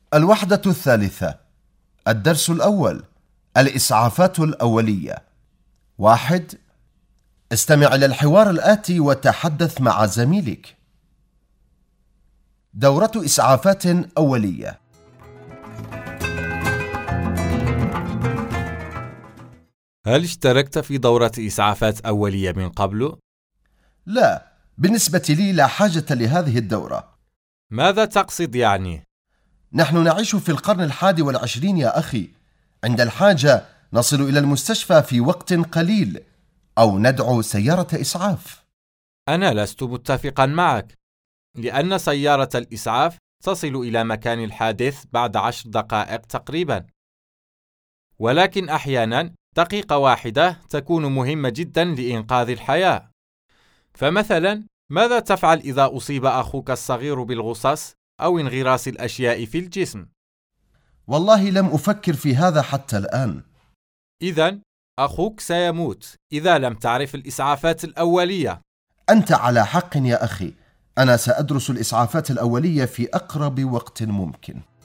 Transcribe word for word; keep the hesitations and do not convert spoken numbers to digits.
الوحدة الثالثة. الدرس الأول: الإسعافات الأولية. واحد. استمع إلى الحوار الآتي وتحدث مع زميلك. دورة إسعافات أولية. هل اشتركت في دورة إسعافات أولية من قبل؟ لا، بالنسبة لي لا حاجة لهذه الدورة. ماذا تقصد يعني؟ نحن نعيش في القرن الحادي والعشرين يا أخي. عند الحاجة نصل إلى المستشفى في وقت قليل أو ندعو سيارة إسعاف. أنا لست متفقا معك، لأن سيارة الإسعاف تصل إلى مكان الحادث بعد عشر دقائق تقريبا، ولكن أحيانا دقيقة واحدة تكون مهمة جدا لإنقاذ الحياة. فمثلا، ماذا تفعل إذا أصيب أخوك الصغير بالغصص أو انغراس الأشياء في الجسم؟ والله لم أفكر في هذا حتى الآن. إذن أخوك سيموت إذا لم تعرف الإسعافات الأولية. أنت على حق يا أخي. أنا سأدرس الإسعافات الأولية في أقرب وقت ممكن.